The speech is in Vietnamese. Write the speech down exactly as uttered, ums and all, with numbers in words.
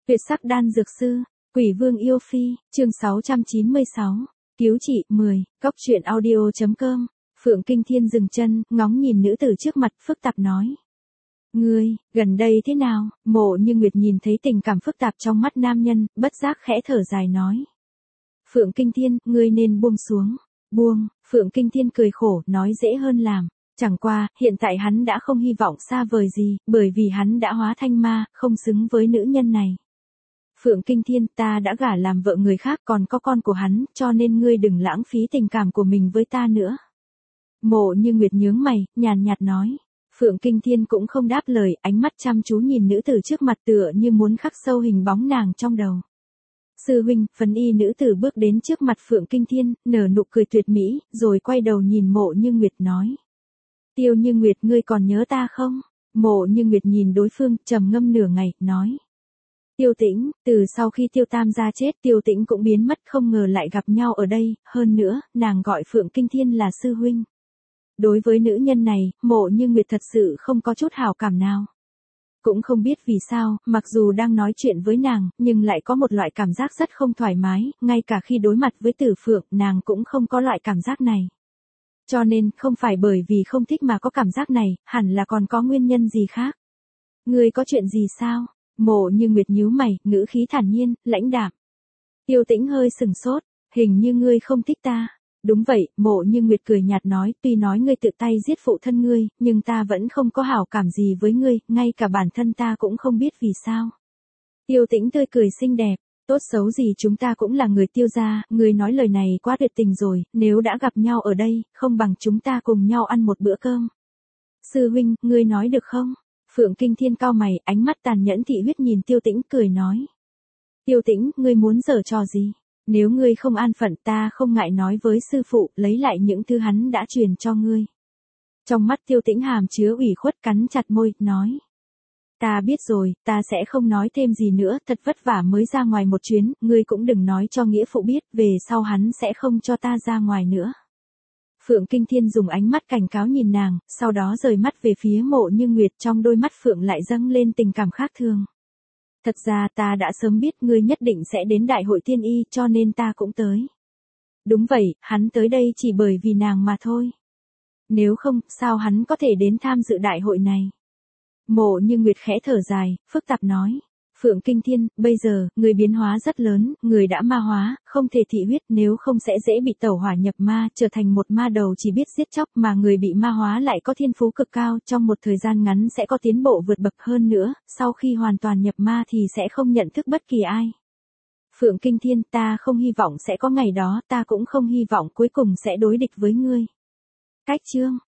Tuyệt sắc đan dược sư, Quỷ Vương yêu phi, chương sáu trăm chín mươi sáu, cứu chị, mười, cóc truyện audio.com, Phượng Kinh Thiên dừng chân, ngóng nhìn nữ tử trước mặt, phức tạp nói. Ngươi, gần đây thế nào? Mộ Như Nguyệt nhìn thấy tình cảm phức tạp trong mắt nam nhân, bất giác khẽ thở dài nói. Phượng Kinh Thiên, ngươi nên buông xuống. Buông, Phượng Kinh Thiên cười khổ, nói dễ hơn làm. Chẳng qua, hiện tại hắn đã không hy vọng xa vời gì, bởi vì hắn đã hóa thanh ma, không xứng với nữ nhân này. Phượng Kinh Thiên, ta đã gả làm vợ người khác, còn có con của hắn, cho nên ngươi đừng lãng phí tình cảm của mình với ta nữa. Mộ Như Nguyệt nhướng mày, nhàn nhạt nói. Phượng Kinh Thiên cũng không đáp lời, ánh mắt chăm chú nhìn nữ tử trước mặt tựa như muốn khắc sâu hình bóng nàng trong đầu. Sư huynh, phấn y nữ tử bước đến trước mặt Phượng Kinh Thiên, nở nụ cười tuyệt mỹ, rồi quay đầu nhìn Mộ Như Nguyệt nói. Tiêu Như Nguyệt, ngươi còn nhớ ta không? Mộ Như Nguyệt nhìn đối phương, trầm ngâm nửa ngày, nói. Tiêu Tĩnh, từ sau khi Tiêu Tam gia chết, Tiêu Tĩnh cũng biến mất, không ngờ lại gặp nhau ở đây, hơn nữa, nàng gọi Phượng Kinh Thiên là sư huynh. Đối với nữ nhân này, Mộ Như Nguyệt thật sự không có chút hảo cảm nào. Cũng không biết vì sao, mặc dù đang nói chuyện với nàng, nhưng lại có một loại cảm giác rất không thoải mái, ngay cả khi đối mặt với Tử Phượng, nàng cũng không có loại cảm giác này. Cho nên, không phải bởi vì không thích mà có cảm giác này, hẳn là còn có nguyên nhân gì khác. Ngươi có chuyện gì sao? Mộ Như Nguyệt nhíu mày, ngữ khí thản nhiên, lãnh đạm. Tiêu Tĩnh hơi sừng sốt, hình như ngươi không thích ta. Đúng vậy, Mộ Như Nguyệt cười nhạt nói, tuy nói ngươi tự tay giết phụ thân ngươi, nhưng ta vẫn không có hảo cảm gì với ngươi, ngay cả bản thân ta cũng không biết vì sao. Tiêu Tĩnh tươi cười xinh đẹp, tốt xấu gì chúng ta cũng là người Tiêu gia, ngươi nói lời này quá tuyệt tình rồi, nếu đã gặp nhau ở đây, không bằng chúng ta cùng nhau ăn một bữa cơm. Sư huynh, ngươi nói được không? Phượng Kinh Thiên cao mày, ánh mắt tàn nhẫn thị huyết nhìn Tiêu Tĩnh, cười nói. Tiêu Tĩnh, ngươi muốn giở trò gì? Nếu ngươi không an phận, ta không ngại nói với sư phụ, lấy lại những thứ hắn đã truyền cho ngươi. Trong mắt Tiêu Tĩnh hàm chứa ủy khuất, cắn chặt môi, nói. Ta biết rồi, ta sẽ không nói thêm gì nữa, thật vất vả mới ra ngoài một chuyến, ngươi cũng đừng nói cho nghĩa phụ biết, về sau hắn sẽ không cho ta ra ngoài nữa. Phượng Kinh Thiên dùng ánh mắt cảnh cáo nhìn nàng, sau đó rời mắt về phía Mộ Như Nguyệt, trong đôi mắt Phượng lại dâng lên tình cảm khác thường. Thật ra ta đã sớm biết ngươi nhất định sẽ đến đại hội tiên y, cho nên ta cũng tới. Đúng vậy, hắn tới đây chỉ bởi vì nàng mà thôi. Nếu không, sao hắn có thể đến tham dự đại hội này? Mộ Như Nguyệt khẽ thở dài, phức tạp nói. Phượng Kinh Thiên, bây giờ, người biến hóa rất lớn, người đã ma hóa, không thể thị huyết, nếu không sẽ dễ bị tẩu hỏa nhập ma, trở thành một ma đầu chỉ biết giết chóc, mà người bị ma hóa lại có thiên phú cực cao, trong một thời gian ngắn sẽ có tiến bộ vượt bậc hơn nữa, sau khi hoàn toàn nhập ma thì sẽ không nhận thức bất kỳ ai. Phượng Kinh Thiên, ta không hy vọng sẽ có ngày đó, ta cũng không hy vọng cuối cùng sẽ đối địch với ngươi. Cách chương